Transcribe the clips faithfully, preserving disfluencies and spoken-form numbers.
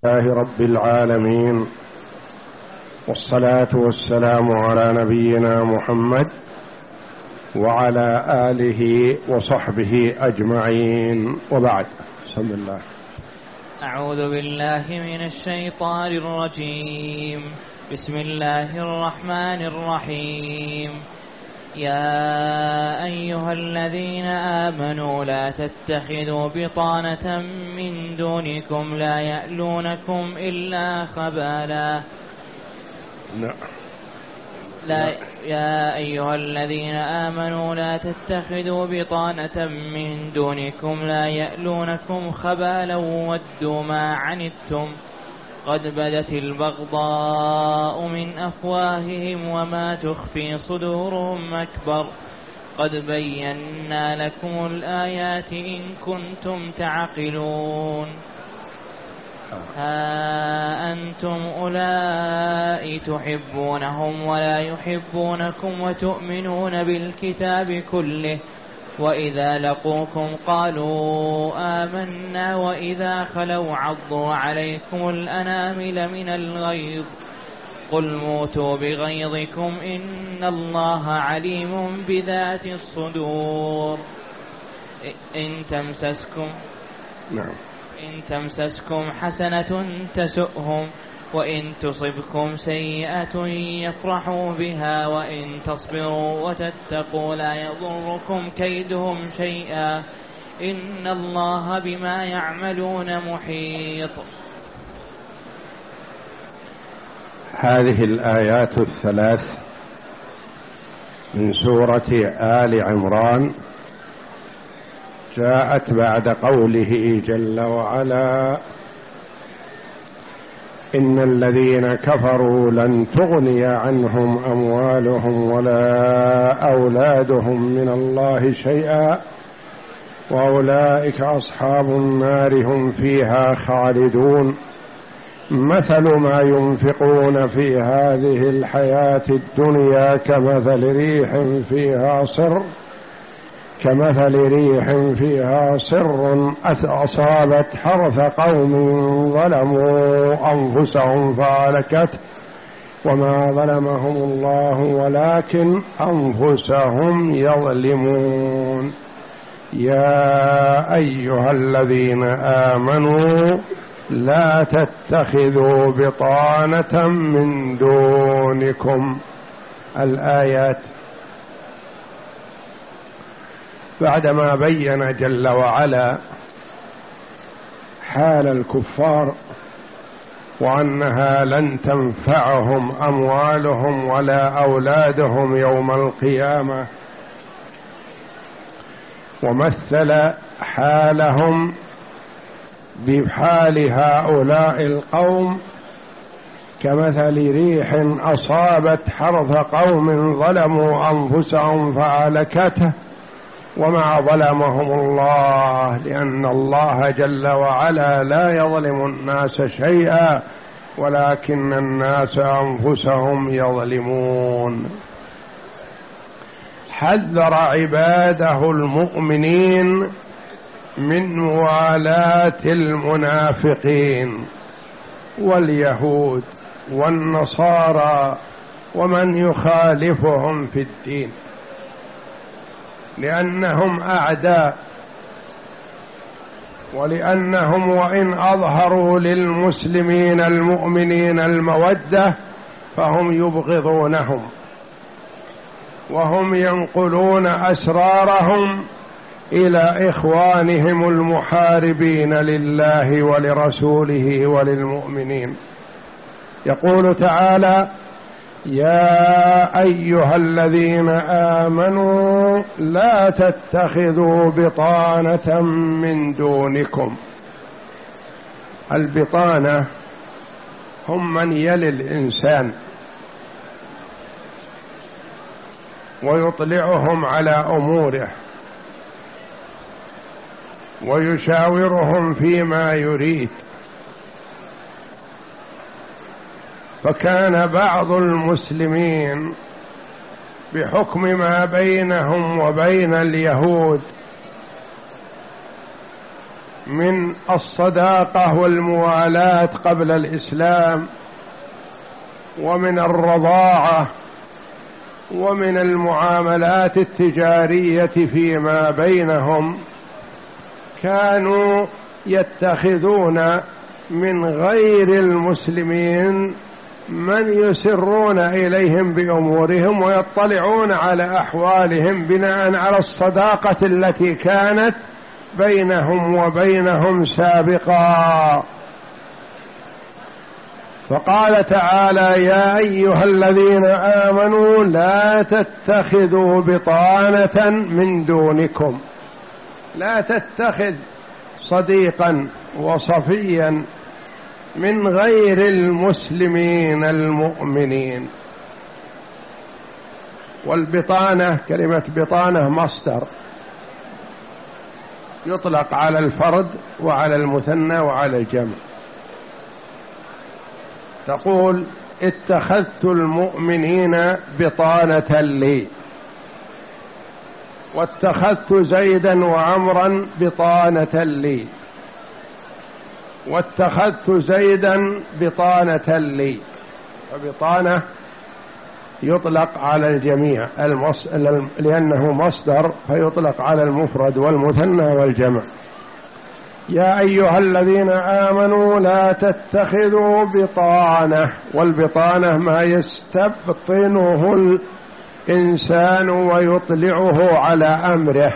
لله رب العالمين، والصلاة والسلام على نبينا محمد وعلى آله وصحبه أجمعين، وبعد. بسم الله. أعوذ بالله من الشيطان الرجيم. بسم الله الرحمن الرحيم. يا أيها الذين آمنوا لا تتخذوا بطانة من دونكم لا يألونكم إلا خبالا. لا. لا يا أيها الذين آمنوا لا تتخذوا بطانة من دونكم لا يألونكم خبالا ودوا ما عنتم قد بدت البغضاء من أفواههم وما تخفي صدورهم أكبر قد بينا لكم الآيات إن كنتم تعقلون. ها أنتم أولئك تحبونهم ولا يحبونكم وتؤمنون بالكتاب كله وإذا لقوكم قالوا آمنا وإذا خلوا عضوا عليكم الأنامل من الغيظ قل موتوا بغيظكم إن الله عليم بذات الصدور. إن تمسسكم نعم. إن تمسسكم حسنة تسؤهم وإن تصبكم سيئة يفرحوا بها وإن تصبروا وتتقوا لا يضركم كيدهم شيئا إن الله بما يعملون محيط. هذه الآيات الثلاث من سورة آل عمران جاءت بعد قوله جل وعلا: إن الذين كفروا لن تغني عنهم أموالهم ولا أولادهم من الله شيئا وأولئك أصحاب النار هم فيها خالدون. مثل ما ينفقون في هذه الحياة الدنيا كمثل ريح فيها صر كمثل ريح فيها صر أصابت حرث قوم ظلموا أنفسهم فأهلكته وما ظلمهم الله ولكن أنفسهم يظلمون. يا أيها الذين آمنوا لا تتخذوا بطانة من دونكم. الآيات بعدما بين جل وعلا حال الكفار وأنها لن تنفعهم أموالهم ولا أولادهم يوم القيامة، ومثل حالهم بحال هؤلاء القوم كمثل ريح أصابت حرث قوم ظلموا أنفسهم فأهلكته وما ظلمهم الله، لأن الله جل وعلا لا يظلم الناس شيئا ولكن الناس أنفسهم يظلمون. حذر عباده المؤمنين من موالاة المنافقين واليهود والنصارى ومن يخالفهم في الدين، لأنهم أعداء، ولأنهم وإن أظهروا للمسلمين المؤمنين المودة فهم يبغضونهم وهم ينقلون أسرارهم إلى إخوانهم المحاربين لله ولرسوله وللمؤمنين. يقول تعالى: يا أيها الذين آمنوا لا تتخذوا بطانة من دونكم. البطانة هم من يلي الإنسان ويطلعهم على أموره ويشاورهم فيما يريد. فكان بعض المسلمين بحكم ما بينهم وبين اليهود من الصداقة والموالاة قبل الإسلام، ومن الرضاعة، ومن المعاملات التجارية فيما بينهم، كانوا يتخذون من غير المسلمين من يسرون إليهم بأمورهم ويطلعون على أحوالهم بناء على الصداقة التي كانت بينهم وبينهم سابقا. فقال تعالى: يا أيها الذين آمنوا لا تتخذوا بطانة من دونكم. لا تتخذ صديقا وصفيا من غير المسلمين المؤمنين. والبطانة، كلمة بطانة مصدر يطلق على الفرد وعلى المثنى وعلى الجمع. تقول: اتخذت المؤمنين بطانة لي، واتخذت زيدا وعمرا بطانة لي، واتخذت زيدا بطانة لي. فبطانة يطلق على الجميع المص... لأنه مصدر، فيطلق على المفرد والمثنى والجمع. يا أيها الذين آمنوا لا تتخذوا بطانة. والبطانة ما يستبطنه الإنسان ويطلعه على أمره،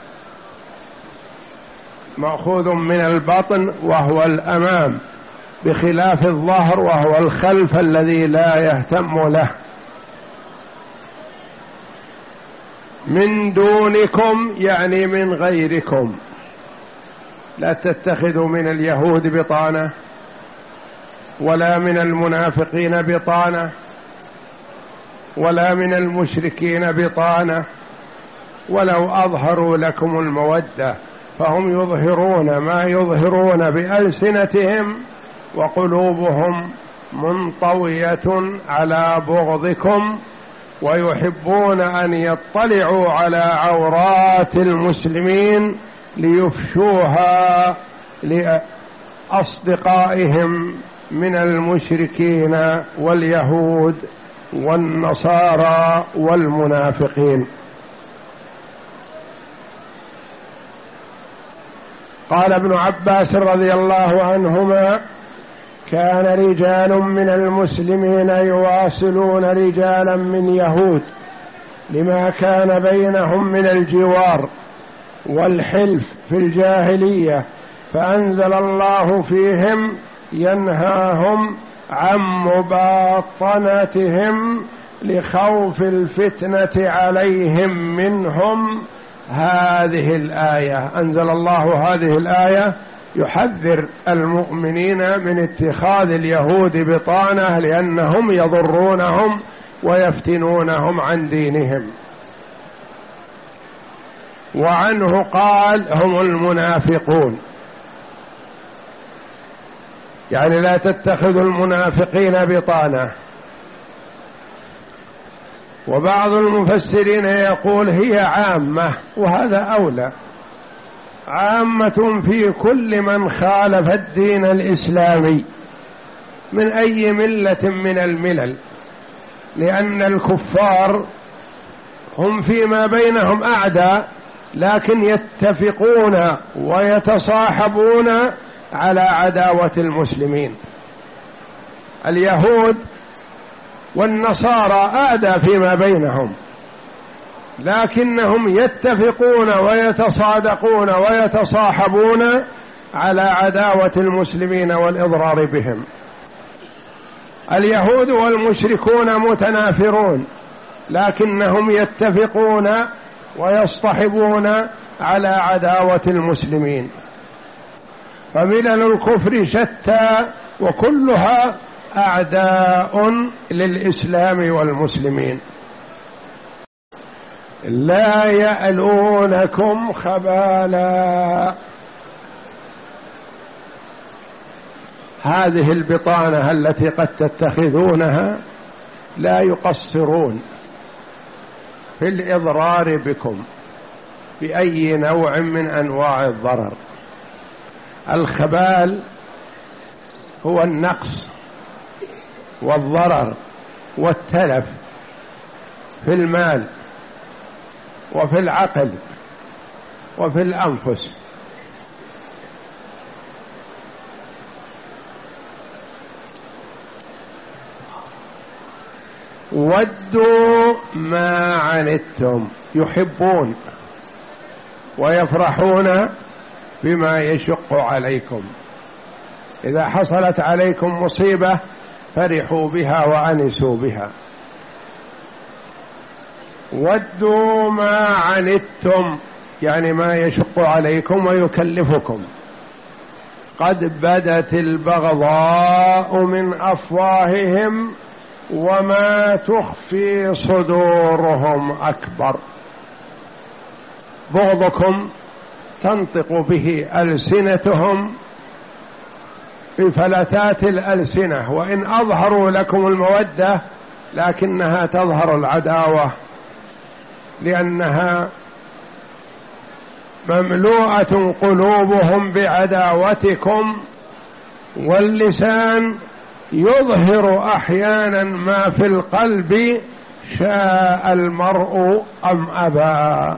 مأخوذ من البطن وهو الأمام، بخلاف الظهر وهو الخلف الذي لا يهتم له. من دونكم يعني من غيركم. لا تتخذوا من اليهود بطانة، ولا من المنافقين بطانة، ولا من المشركين بطانة، ولو أظهروا لكم المودة فهم يظهرون ما يظهرون بألسنتهم وقلوبهم منطوية على بغضكم، ويحبون أن يطلعوا على عورات المسلمين ليفشوها لأصدقائهم من المشركين واليهود والنصارى والمنافقين. قال ابن عباس رضي الله عنهما: كان رجال من المسلمين يواصلون رجالا من يهود لما كان بينهم من الجوار والحلف في الجاهلية، فأنزل الله فيهم ينهاهم عن مباطنتهم لخوف الفتنة عليهم منهم هذه الآية. أنزل الله هذه الآية يحذر المؤمنين من اتخاذ اليهود بطانة، لأنهم يضرونهم ويفتنونهم عن دينهم. وعنه قال: هم المنافقون، يعني لا تتخذوا المنافقين بطانة. وبعض المفسرين يقول هي عامة، وهذا أولى، عامة في كل من خالف الدين الإسلامي من أي ملة من الملل، لأن الكفار هم فيما بينهم أعداء، لكن يتفقون ويتصاحبون على عداوة المسلمين. اليهود والنصارى أعداء فيما بينهم، لكنهم يتفقون ويتصادقون ويتصاحبون على عداوة المسلمين والإضرار بهم. اليهود والمشركون متنافرون، لكنهم يتفقون ويصطحبون على عداوة المسلمين. فملل الكفر شتى وكلها أعداء للإسلام والمسلمين. لا يألونكم خبالا. هذه البطانة التي قد تتخذونها لا يقصرون في الإضرار بكم بأي نوع من أنواع الضرر، الخبال هو النقص والضرر والتلف في المال وفي العقل وفي الأنفس. ودوا ما عنتم، يحبون ويفرحون بما يشق عليكم. إذا حصلت عليكم مصيبة فرحوا بها وأنسوا بها. ودوا ما عنتم يعني ما يشق عليكم ويكلفكم. قد بدت البغضاء من أفواههم وما تخفي صدورهم أكبر. بغضكم تنطق به ألسنتهم بفلتات الألسنة، وإن أظهروا لكم المودة لكنها تظهر العداوة، لأنها مملوءة قلوبهم بعداوتكم، واللسان يظهر أحيانا ما في القلب شاء المرء أم أبى.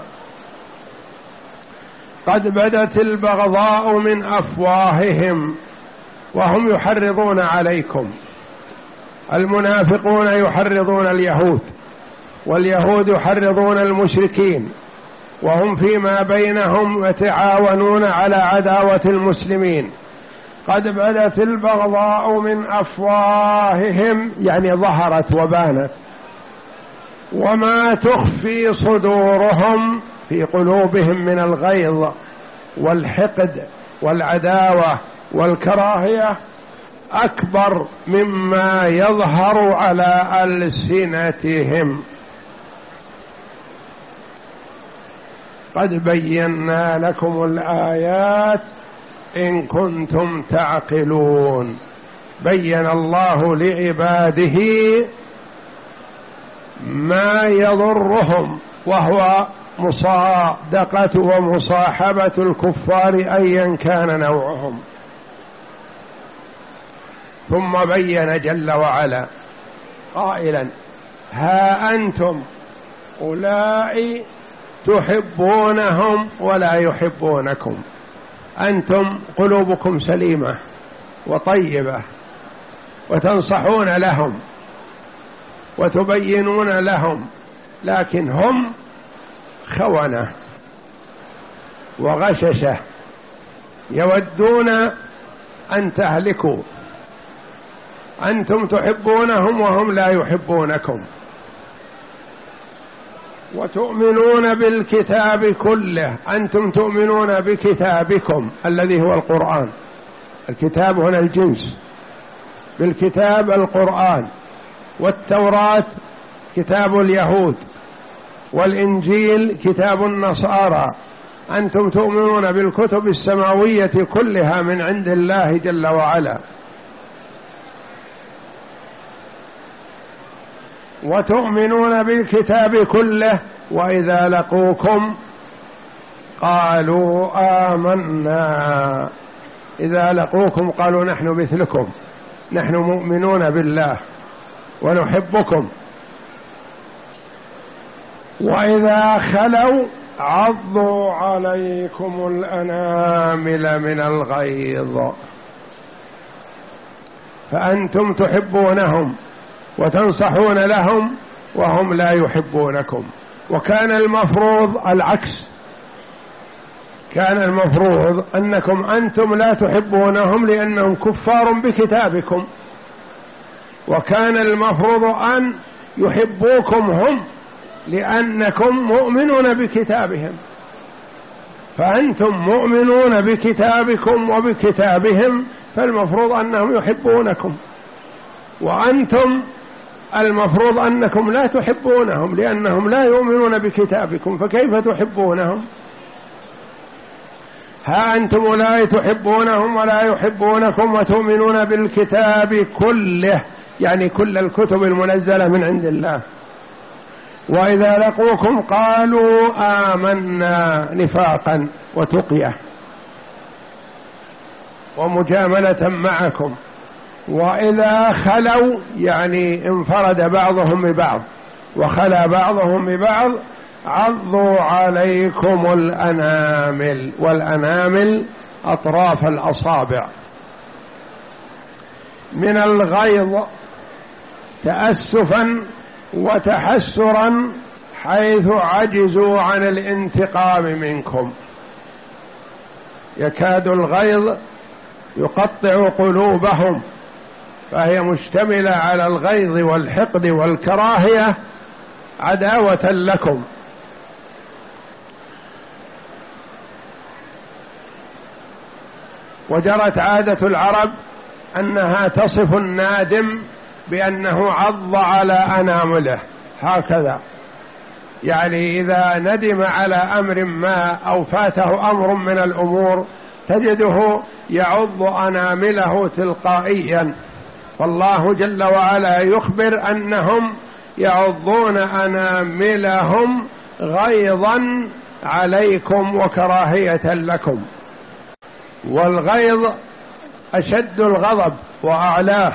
قد بدت البغضاء من أفواههم وهم يحرضون عليكم. المنافقون يحرضون اليهود، واليهود يحرضون المشركين، وهم فيما بينهم يتعاونون على عداوة المسلمين. قد بدت البغضاء من أفواههم يعني ظهرت وبانت، وما تخفي صدورهم في قلوبهم من الغيظ والحقد والعداوة والكراهية أكبر مما يظهر على ألسنتهم. قد بينا لكم الآيات إن كنتم تعقلون. بين الله لعباده ما يضرهم، وهو مصادقة ومصاحبة الكفار أيا كان نوعهم. ثم بين جل وعلا قائلا: ها أنتم أولئك تحبونهم ولا يحبونكم. أنتم قلوبكم سليمة وطيبة وتنصحون لهم وتبينون لهم، لكن هم خونة وغششة يودون أن تهلكوا. أنتم تحبونهم وهم لا يحبونكم، وتؤمنون بالكتاب كله. أنتم تؤمنون بكتابكم الذي هو القرآن. الكتاب هنا الجنس، بالكتاب القرآن، والتوراة كتاب اليهود، والإنجيل كتاب النصارى. أنتم تؤمنون بالكتب السماوية كلها من عند الله جل وعلا، وتؤمنون بالكتاب كله. وإذا لقوكم قالوا آمنا. إذا لقوكم قالوا نحن مثلكم، نحن مؤمنون بالله ونحبكم. وإذا خلوا عضوا عليكم الأنامل من الغيظ. فأنتم تحبونهم وتنصحون لهم وهم لا يحبونكم. وكان المفروض العكس، كان المفروض أنكم أنتم لا تحبونهم لأنهم كفار بكتابكم، وكان المفروض أن يحبوكم هم لأنكم مؤمنون بكتابهم. فأنتم مؤمنون بكتابكم وبكتابهم، فالمفروض أنهم يحبونكم، وأنتم المفروض أنكم لا تحبونهم لأنهم لا يؤمنون بكتابكم، فكيف تحبونهم؟ ها أنتم أولئك تحبونهم ولا يحبونكم وتؤمنون بالكتاب كله، يعني كل الكتب المنزلة من عند الله. وإذا لقوكم قالوا آمنا نفاقا وتقية. ومجاملة معكم، وإذا خلوا يعني انفرد بعضهم ببعض وخلا بعضهم ببعض عضوا عليكم الأنامل، والأنامل أطراف الأصابع، من الغيظ تأسفا وتحسرا حيث عجزوا عن الانتقام منكم. يكاد الغيظ يقطع قلوبهم، فهي مشتملة على الغيظ والحقد والكراهية عداوة لكم. وجرت عادة العرب أنها تصف النادم بأنه عض على أنامله هكذا، يعني إذا ندم على أمر ما أو فاته أمر من الأمور تجده يعض أنامله تلقائيا. فالله جل وعلا يخبر أنهم يعضون أناملهم غيظا عليكم وكراهية لكم. والغيظ أشد الغضب وأعلاه،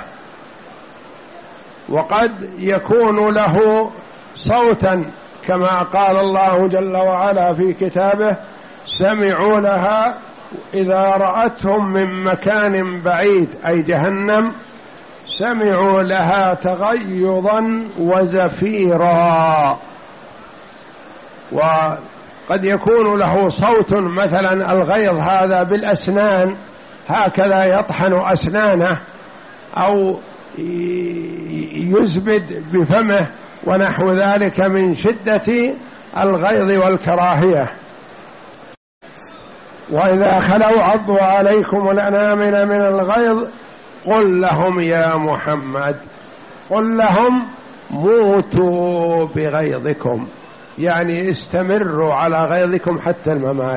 وقد يكون له صوتا كما قال الله جل وعلا في كتابه: سمعوا لها إذا رأتهم من مكان بعيد، أي جهنم، سمعوا لها تغيظا وزفيرا. وقد يكون له صوت، مثلا الغيظ هذا بالأسنان هكذا يطحن أسنانه أو يزبد بفمه ونحو ذلك من شدة الغيظ والكراهية. وإذا خلوا عضوا عليكم الأنامل من الغيظ قل لهم يا محمد، قل لهم موتوا بغيظكم، يعني استمروا على غيظكم حتى الممات.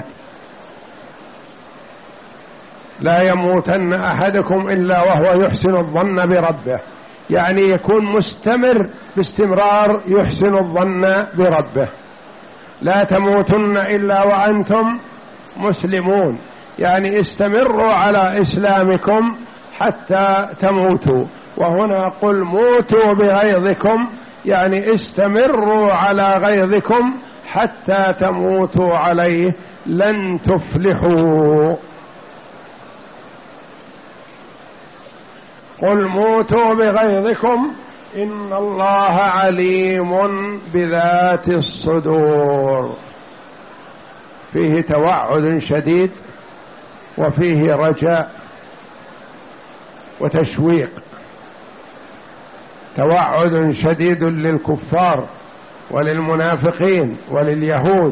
لا يموتن أحدكم إلا وهو يحسن الظن بربه، يعني يكون مستمر باستمرار يحسن الظن بربه. لا تموتن إلا وأنتم مسلمون، يعني استمروا على إسلامكم حتى تموتوا. وهنا قل موتوا بغيظكم، يعني استمروا على غيظكم حتى تموتوا عليه، لن تفلحوا. قل موتوا بغيظكم إن الله عليم بذات الصدور. فيه توعد شديد وفيه رجاء وتشويق. توعد شديد للكفار وللمنافقين ولليهود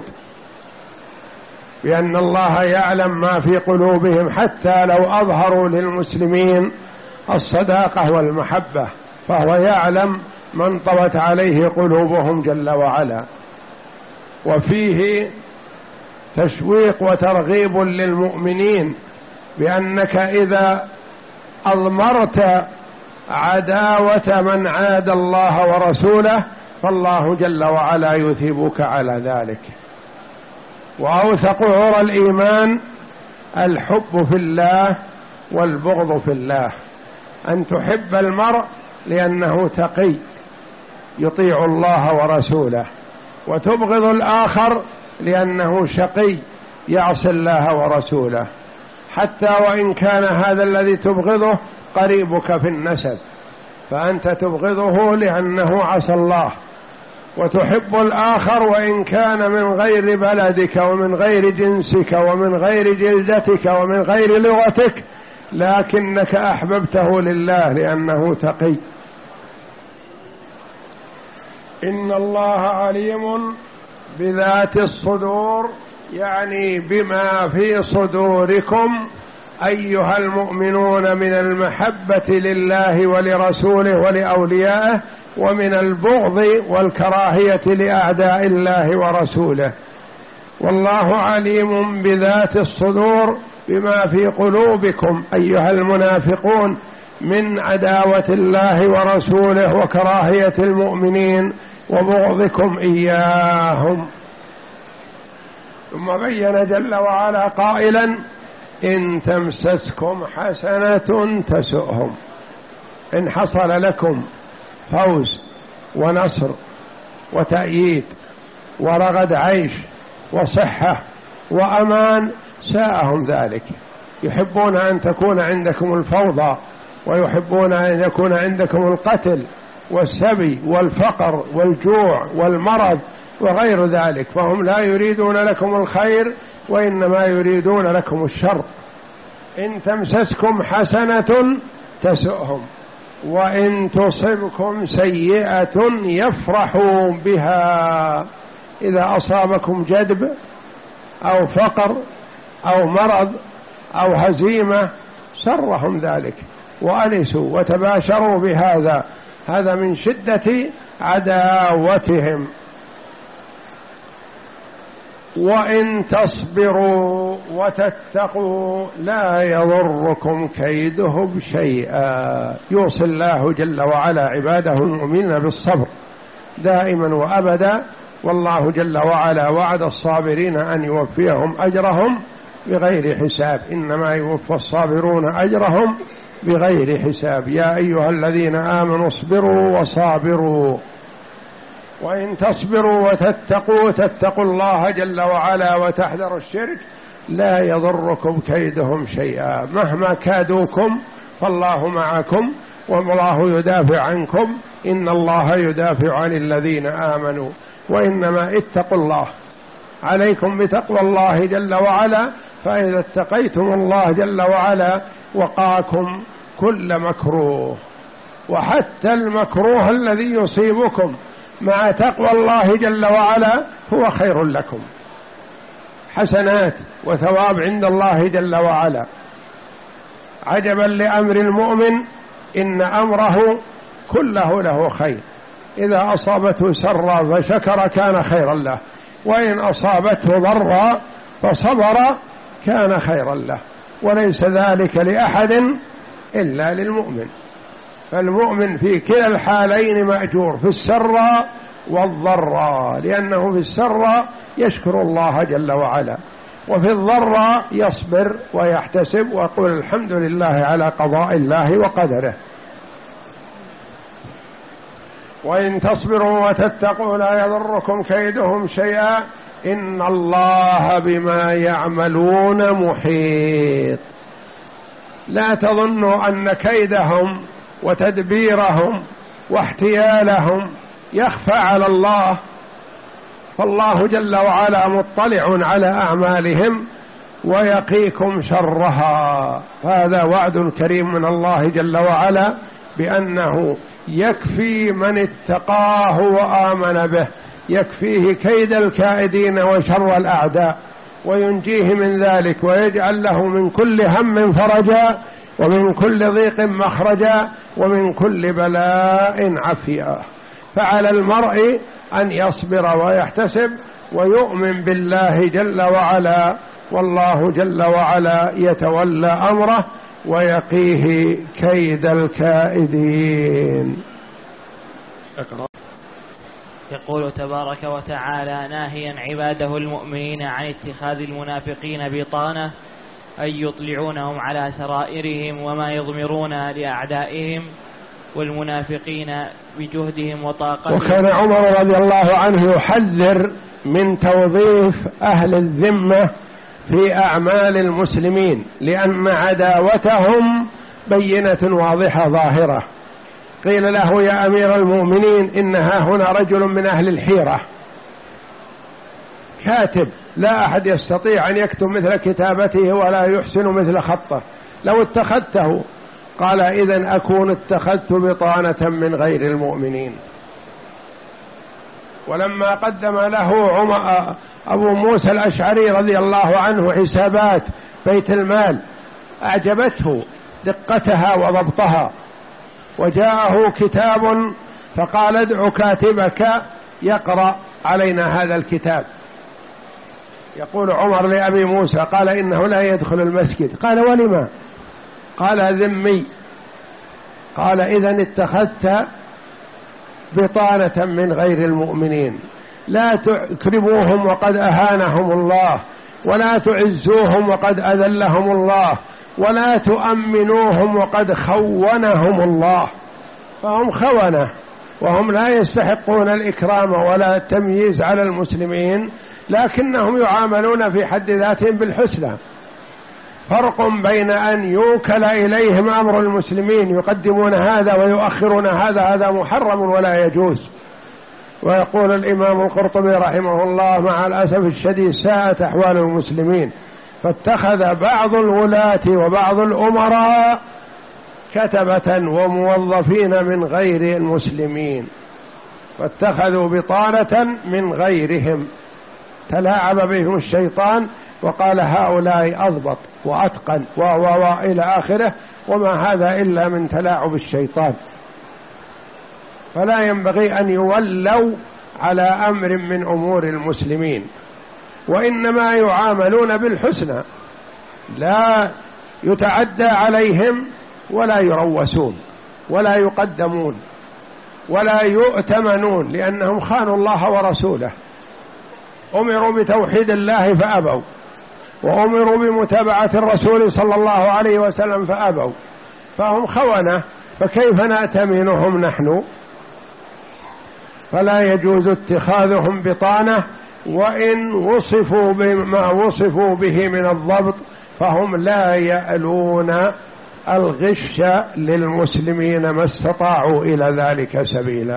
بأن الله يعلم ما في قلوبهم، حتى لو أظهروا للمسلمين الصداقة والمحبة فهو يعلم ما انطوت عليه قلوبهم جل وعلا. وفيه تشويق وترغيب للمؤمنين بأنك إذا أضمرت عداوة من عاد الله ورسوله فالله جل وعلا يثيبك على ذلك. وأوثق عرى الإيمان الحب في الله والبغض في الله، أن تحب المرء لأنه تقي يطيع الله ورسوله، وتبغض الآخر لأنه شقي يعصي الله ورسوله، حتى وإن كان هذا الذي تبغضه قريبك في النسب، فأنت تبغضه لأنه عصى الله، وتحب الآخر وإن كان من غير بلدك ومن غير جنسك ومن غير جلدتك ومن غير لغتك، لكنك أحببته لله لأنه تقي. إن الله عليم بذات الصدور، يعني بما في صدوركم أيها المؤمنون من المحبة لله ولرسوله ولأوليائه، ومن البغض والكراهية لأعداء الله ورسوله. والله عليم بذات الصدور، بما في قلوبكم أيها المنافقون من عداوة الله ورسوله وكراهية المؤمنين وبغضكم إياهم. ثم بين جل وعلا قائلا: إن تمسسكم حسنة تسؤهم، إن حصل لكم فوز ونصر وتأييد ورغد عيش وصحة وأمان ساءهم ذلك، يحبون أن تكون عندكم الفوضى، ويحبون أن يكون عندكم القتل والسبي والفقر والجوع والمرض وغير ذلك، فهم لا يريدون لكم الخير وإنما يريدون لكم الشر. إن تمسسكم حسنة تسؤهم وإن تصبكم سيئة يفرحوا بها، إذا أصابكم جدب أو فقر أو مرض أو هزيمة سرهم ذلك وأنسوا وتباشروا بهذا، هذا من شدة عداوتهم. وإن تصبروا وتتقوا لا يضركم كيدهم شيئا. يوصي الله جل وعلا عباده المؤمنين بالصبر دائما وأبدا، والله جل وعلا وعد الصابرين أن يوفيهم أجرهم بغير حساب، إنما يوفى الصابرون أجرهم بغير حساب. يا أيها الذين آمنوا اصبروا وصابروا وإن تصبروا وتتقوا تتقوا الله جل وعلا وتحذروا الشرك لا يضركم كيدهم شيئا، مهما كادوكم فالله معكم والله يدافع عنكم، إن الله يدافع عن الذين آمنوا. وإنما اتقوا الله، عليكم بتقوى الله جل وعلا، فإذا اتقيتم الله جل وعلا وقاكم كل مكروه، وحتى المكروه الذي يصيبكم مع تقوى الله جل وعلا هو خير لكم، حسنات وثواب عند الله جل وعلا. عجبا لأمر المؤمن إن أمره كله له خير، إذا أصابته سرا فشكر كان خيرا له، وإن أصابته ضرا فصبر كان خيرا له، وليس ذلك لأحد إلا للمؤمن. فالمؤمن في كلا الحالين مأجور، في السراء والضراء، لأنه في السراء يشكر الله جل وعلا، وفي الضراء يصبر ويحتسب ويقول الحمد لله على قضاء الله وقدره. وإن تصبروا وتتقوا لا يضركم كيدهم شيئا إن الله بما يعملون محيط. لا تظنوا أن كيدهم وتدبيرهم واحتيالهم يخفى على الله، فالله جل وعلا مطلع على أعمالهم ويقيكم شرها. هذا وعد كريم من الله جل وعلا بأنه يكفي من اتقاه وآمن به، يكفيه كيد الكائدين وشر الأعداء، وينجيه من ذلك ويجعل له من كل هم فرجا ومن كل ضيق مخرجا ومن كل بلاء عافية. فعلى المرء أن يصبر ويحتسب ويؤمن بالله جل وعلا، والله جل وعلا يتولى أمره ويقيه كيد الكائدين. يقول تبارك وتعالى ناهيا عباده المؤمنين عن اتخاذ المنافقين بطانة، أي يطلعونهم على سرائرهم وما يضمرون لأعدائهم والمنافقين بجهدهم وطاقتهم. وكان عمر رضي الله عنه يحذر من توظيف أهل الذمة في أعمال المسلمين، لأن عداوتهم بينة واضحة ظاهرة. قيل له يا أمير المؤمنين إن ها هنا رجل من أهل الحيرة كاتب لا أحد يستطيع أن يكتب مثل كتابته ولا يحسن مثل خطه، لو اتخذته. قال إذن أكون اتخذت بطانة من غير المؤمنين. ولما قدم له عمر أبو موسى الأشعري رضي الله عنه حسابات بيت المال أعجبته دقتها وضبطها، وجاءه كتاب فقال ادع كاتبك يقرأ علينا هذا الكتاب. يقول عمر لأبي موسى قال إنه لا يدخل المسجد. قال ولما؟ قال ذمي. قال إذن اتخذت بطانة من غير المؤمنين، لا تكرموهم وقد أهانهم الله ولا تعزوهم وقد أذلهم الله، ولا تؤمنوهم وقد خونهم الله. فهم خونة وهم لا يستحقون الإكرام ولا التمييز على المسلمين، لكنهم يعاملون في حد ذاتهم بالحسنى. فرق بين أن يوكل إليهم أمر المسلمين يقدمون هذا ويؤخرون هذا، هذا محرم ولا يجوز. ويقول الإمام القرطبي رحمه الله: مع الأسف الشديد ساءت أحوال المسلمين، فاتخذ بعض الولاة وبعض الأمراء كتبة وموظفين من غير المسلمين، فاتخذوا بطانة من غيرهم، تلاعب بهم الشيطان وقال هؤلاء أضبط وأتقن و و و إلى آخره، وما هذا إلا من تلاعب الشيطان. فلا ينبغي أن يولوا على أمر من أمور المسلمين، وإنما يعاملون بالحسنى، لا يتعدى عليهم ولا يروسون ولا يقدمون ولا يؤتمنون، لأنهم خانوا الله ورسوله. أمروا بتوحيد الله فأبوا، وأمروا بمتابعة الرسول صلى الله عليه وسلم فأبوا، فهم خونة، فكيف نأتمنهم نحن؟ فلا يجوز اتخاذهم بطانة، وإن وصفوا بما وصفوا به من الضبط فهم لا يألون الغش للمسلمين ما استطاعوا إلى ذلك سبيلا.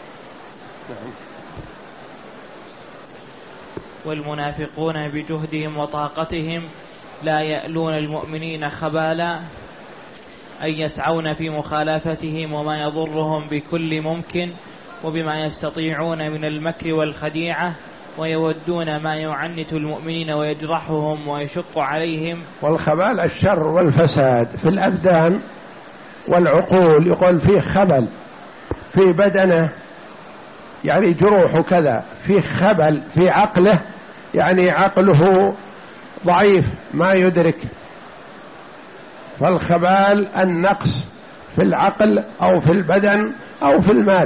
والمنافقون بجهدهم وطاقتهم لا يألون المؤمنين خبالا، أي يسعون في مخالفتهم وما يضرهم بكل ممكن وبما يستطيعون من المكر والخديعة، ويودون ما يعنت المؤمنين ويجرحهم ويشق عليهم. والخبال الشر والفساد في الأبدان والعقول، يقول فيه خبل في بدنه يعني جروح كذا، فيه خبل في عقله يعني عقله ضعيف ما يدرك. فالخبال النقص في العقل أو في البدن أو في المال.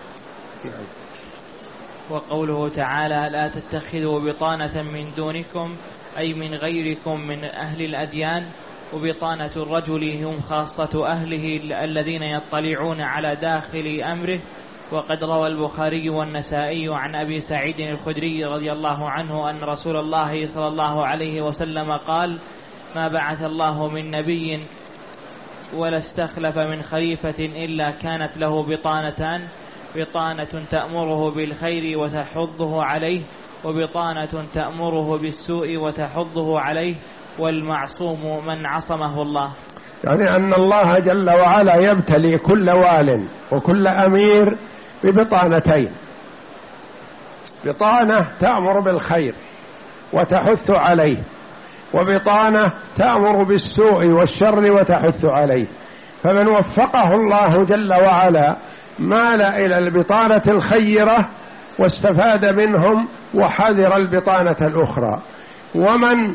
وقوله تعالى: لا تتخذوا بطانة من دونكم، أي من غيركم من أهل الأديان. وبطانة الرجل هم خاصة أهله الذين يطلعون على داخل أمره. وقد روى البخاري والنسائي عن أبي سعيد الخدري رضي الله عنه أن رسول الله صلى الله عليه وسلم قال: ما بعث الله من نبي ولا استخلف من خليفة إلا كانت له بطانتان، بطانة تأمره بالخير وتحضه عليه، وبطانة تأمره بالسوء وتحضه عليه، والمعصوم من عصمه الله. يعني أن الله جل وعلا يبتلي كل وال وكل أمير ببطانتين: بطانة تأمر بالخير وتحث عليه، وبطانة تأمر بالسوء والشر وتحث عليه. فمن وفقه الله جل وعلا مال إلى البطانة الخيرة واستفاد منهم وحذر البطانة الأخرى، ومن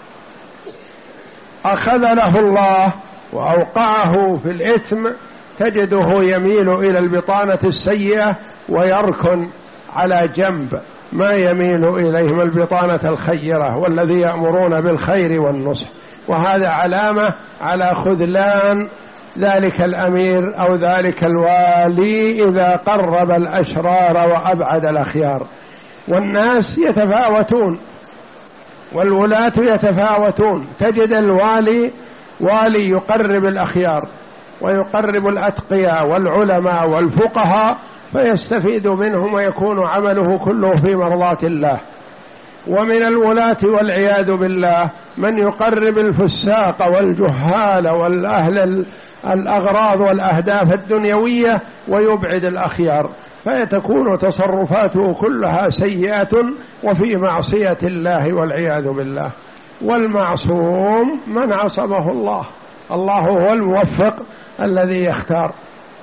أخذله الله وأوقعه في الإثم تجده يميل إلى البطانة السيئة ويركن على جنب ما يميل إليهم البطانة الخيرة والذي يأمرون بالخير والنصح. وهذا علامة على خذلان ذلك الأمير أو ذلك الوالي إذا قرب الأشرار وأبعد الأخيار. والناس يتفاوتون والولاة يتفاوتون، تجد الوالي والي يقرب الأخيار ويقرب الأتقياء والعلماء والفقهاء فيستفيد منهم ويكون عمله كله في مرضاة الله. ومن الولاة والعياذ بالله من يقرب الفساق والجهال والأهل الأغراض والأهداف الدنيوية ويبعد الأخيار، فتكون تصرفاته كلها سيئة وفي معصية الله والعياذ بالله. والمعصوم من عصمه الله، الله هو الموفق الذي يختار.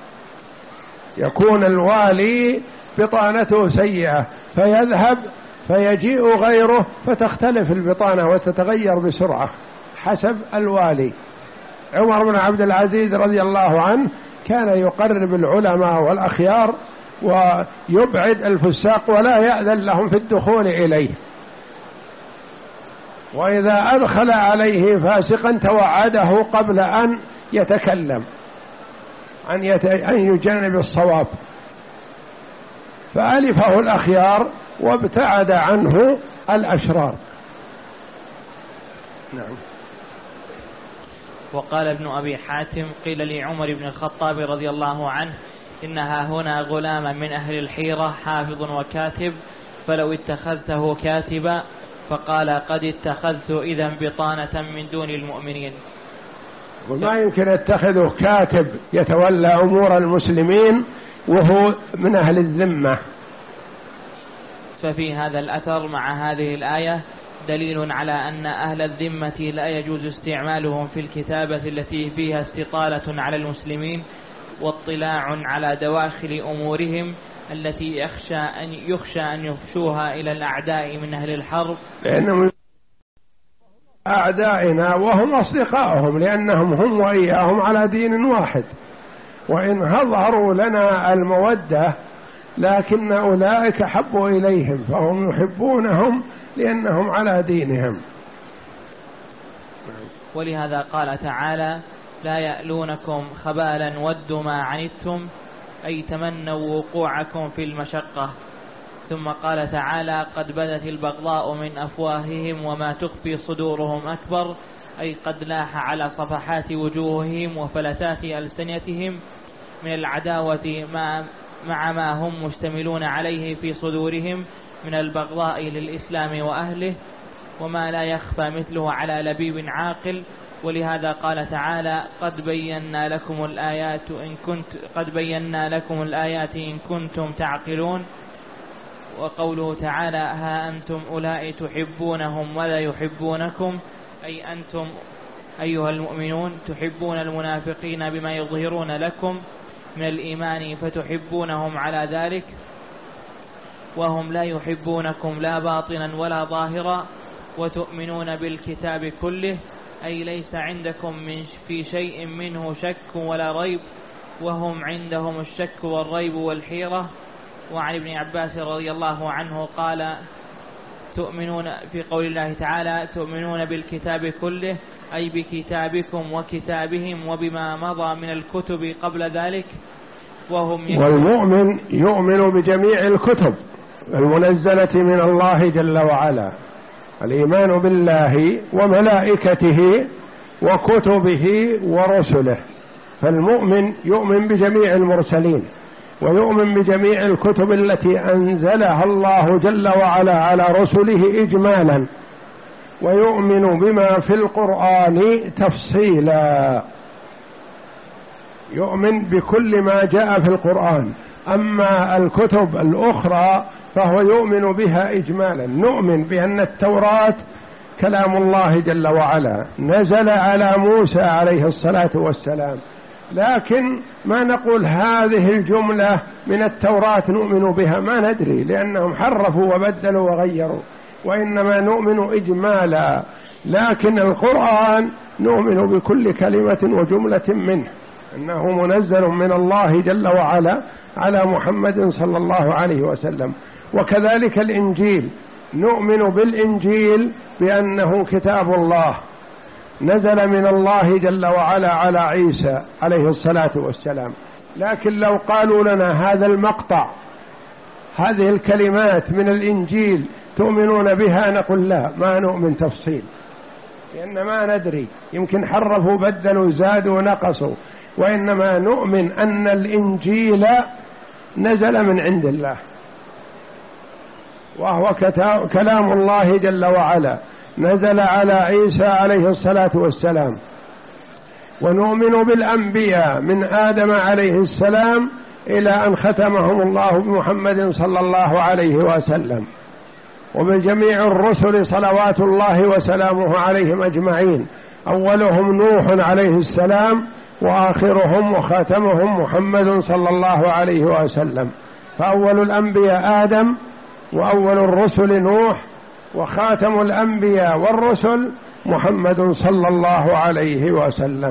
يكون الوالي بطانته سيئة فيذهب فيجيء غيره فتختلف البطانة وتتغير بسرعة حسب الوالي. عمر بن عبد العزيز رضي الله عنه كان يقرب العلماء والأخيار ويبعد الفساق ولا يأذن لهم في الدخول إليه. وإذا أدخل عليه فاسقا توعده قبل أن يتكلم أن, يت... أن يجانب الصواب، فألفه الأخيار وابتعد عنه الأشرار. نعم. وقال ابن أبي حاتم: قيل لعمر بن الخطاب رضي الله عنه: إنها هنا غلاما من أهل الحيرة حافظ وكاتب، فلو اتخذته كاتبا، فقال: قد اتخذت إذا بطانة من دون المؤمنين. وما يمكن اتخذه كاتب يتولى أمور المسلمين وهو من أهل الذمة. ففي هذا الأثر مع هذه الآية دليل على أن أهل الذمة لا يجوز استعمالهم في الكتابة التي فيها استطالة على المسلمين واطلاع على دواخل أمورهم التي يخشى أن يخشى أن يفشوها إلى الأعداء من أهل الحرب، لأنهم أعدائنا وهم أصدقائهم، لأنهم هم وإياهم على دين واحد، وإن أظهروا لنا المودة لكن أولئك حبوا إليهم فهم يحبونهم لأنهم على دينهم. ولهذا قال تعالى: لا يألونكم خبالا ودوا ما عنتم، أي تمنوا وقوعكم في المشقة. ثم قال تعالى: قد بدت البغضاء من أفواههم وما تخفي صدورهم أكبر، أي قد لاح على صفحات وجوههم وفلتات ألسنتهم من العداوة مع, مع ما هم مشتملون عليه في صدورهم من البغضاء للإسلام وأهله، وما لا يخفى مثله على لبيب عاقل. ولهذا قال تعالى: قد بينا لكم الآيات إن كنت قد بينا لكم الآيات إن كنتم تعقلون. وقوله تعالى: ها أنتم أولئك تحبونهم ولا يحبونكم، أي أنتم أيها المؤمنون تحبون المنافقين بما يظهرون لكم من الإيمان فتحبونهم على ذلك، وهم لا يحبونكم لا باطنا ولا ظاهرا، وتؤمنون بالكتاب كله، أي ليس عندكم من في شيء منه شك ولا ريب، وهم عندهم الشك والريب والحيرة. وعن ابن عباس رضي الله عنه قال: تؤمنون في قول الله تعالى: تؤمنون بالكتاب كله، أي بكتابكم وكتابهم وبما مضى من الكتب قبل ذلك. وهم والمؤمن يؤمن بجميع الكتب المنزلة من الله جل وعلا، الإيمان بالله وملائكته وكتبه ورسله، فالمؤمن يؤمن بجميع المرسلين ويؤمن بجميع الكتب التي أنزلها الله جل وعلا على رسله إجمالا، ويؤمن بما في القرآن تفصيلا، يؤمن بكل ما جاء في القرآن. أما الكتب الأخرى فهو يؤمن بها إجمالا، نؤمن بأن التوراة كلام الله جل وعلا نزل على موسى عليه الصلاة والسلام، لكن ما نقول هذه الجملة من التوراة نؤمن بها، ما ندري، لأنهم حرفوا وبدلوا وغيروا، وإنما نؤمن إجمالا. لكن القرآن نؤمن بكل كلمة وجملة منه أنه منزل من الله جل وعلا على محمد صلى الله عليه وسلم. وكذلك الإنجيل نؤمن بالإنجيل بأنه كتاب الله نزل من الله جل وعلا على عيسى عليه الصلاة والسلام. لكن لو قالوا لنا هذا المقطع هذه الكلمات من الإنجيل تؤمنون بها، نقول لا، ما نؤمن تفصيل، لأن ما ندري، يمكن حرفوا بدلوا زادوا نقصوا، وإنما نؤمن أن الإنجيل نزل من عند الله وهو كلام الله جل وعلا نزل على عيسى عليه الصلاة والسلام. ونؤمن بالأنبياء من آدم عليه السلام إلى أن ختمهم الله بمحمد صلى الله عليه وسلم، وبجميع الرسل صلوات الله وسلامه عليهم أجمعين، أولهم نوح عليه السلام وآخرهم وخاتمهم محمد صلى الله عليه وسلم. فأول الأنبياء آدم، وأول الرسل نوح، وخاتم الأنبياء والرسل محمد صلى الله عليه وسلم.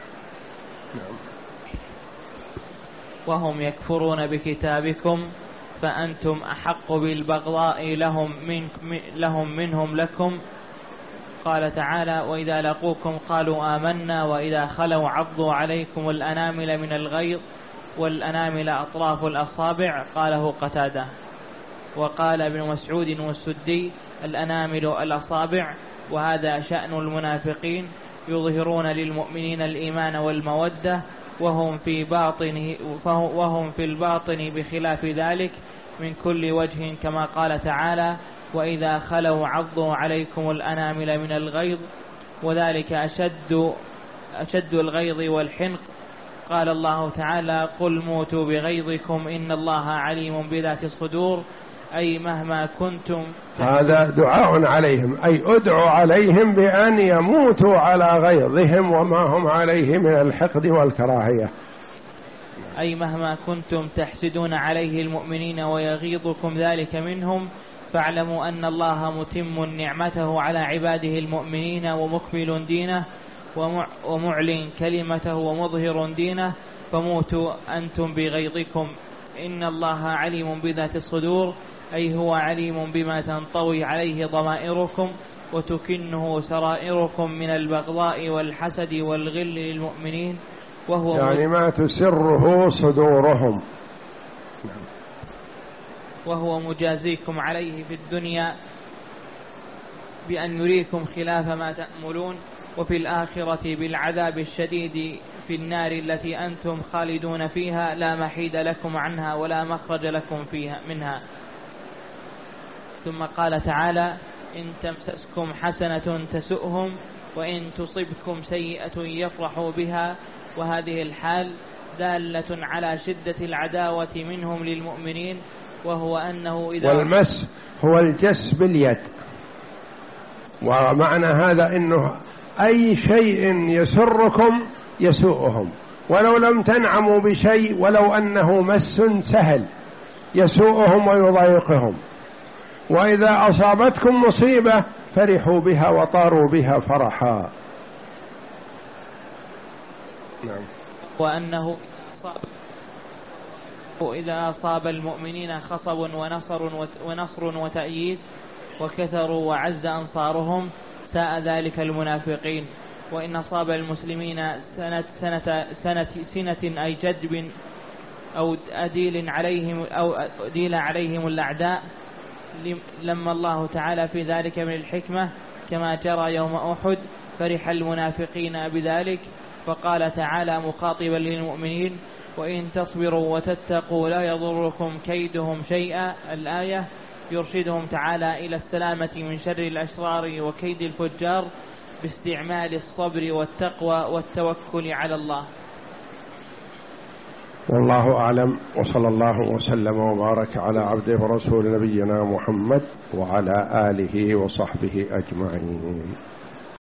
وهم يكفرون بكتابكم، فأنتم أحق بالبغضاء لهم, من لهم منهم لكم. قال تعالى: وإذا لقوكم قالوا آمنا وإذا خلوا عضوا عليكم الأنامل من الغيظ، والأنامل أطراف الأصابع. قاله قتادة. وقال ابن مسعود والسدي: الأنامل الأصابع. وهذا شأن المنافقين، يظهرون للمؤمنين الإيمان والمودة وهم في باطن وهم في الباطن بخلاف ذلك من كل وجه، كما قال تعالى: وإذا خلوا عضوا عليكم الأنامل من الغيظ، وذلك أشد أشد الغيظ والحنق. قال الله تعالى: قل موتوا بغيظكم إن الله عليم بذات الصدور، أي مهما كنتم. هذا دعاء عليهم، أي ادعوا عليهم بأن يموتوا على غيظهم وما هم عليه من الحقد والكراهية. أي مهما كنتم تحسدون عليه المؤمنين ويغيظكم ذلك منهم، فاعلموا أن الله متم نعمته على عباده المؤمنين ومكمل دينه ومعلن كلمته ومظهر دينه، فموتوا أنتم بغيظكم إن الله عليم بذات الصدور، أي هو عليم بما تنطوي عليه ضمائركم وتكنه سرائركم من البغضاء والحسد والغل للمؤمنين، وهو يعني ما تسره صدورهم، وهو مجازيكم عليه في الدنيا بأن يريكم خلاف ما تأملون، وفي الآخرة بالعذاب الشديد في النار التي أنتم خالدون فيها لا محيد لكم عنها ولا مخرج لكم فيها منها. ثم قال تعالى: إن تمسسكم حسنة تسؤهم وإن تصبكم سيئة يفرحوا بها. وهذه الحال دالة على شدة العداوة منهم للمؤمنين، وهو أنه إذا والمس هو الجس باليد، ومعنى هذا أنه أي شيء يسركم يسوءهم، ولو لم تنعموا بشيء ولو أنه مس سهل يسوءهم ويضايقهم، وإذا أصابتكم مصيبة فرحوا بها وطاروا بها فرحا. نعم. وأنه إذا أصاب المؤمنين خصب ونصر ونصر وتأييد وكثروا وعز أنصارهم ساء ذلك المنافقين. وإن أصاب المسلمين سنة, سنة, سنة, سنة أي جدب أو أديل عليهم أو أديل عليهم الأعداء لما الله تعالى في ذلك من الحكمة، كما جرى يوم أحد فرح المنافقين بذلك. فقال تعالى مخاطبا للمؤمنين: وإن تصبروا وتتقوا لا يضركم كيدهم شيئا. الآية يرشدهم تعالى إلى السلامة من شر الأشرار وكيد الفجار باستعمال الصبر والتقوى والتوكل على الله. والله أعلم، وصلى الله وسلم وبارك على عبده ورسول نبينا محمد وعلى آله وصحبه أجمعين.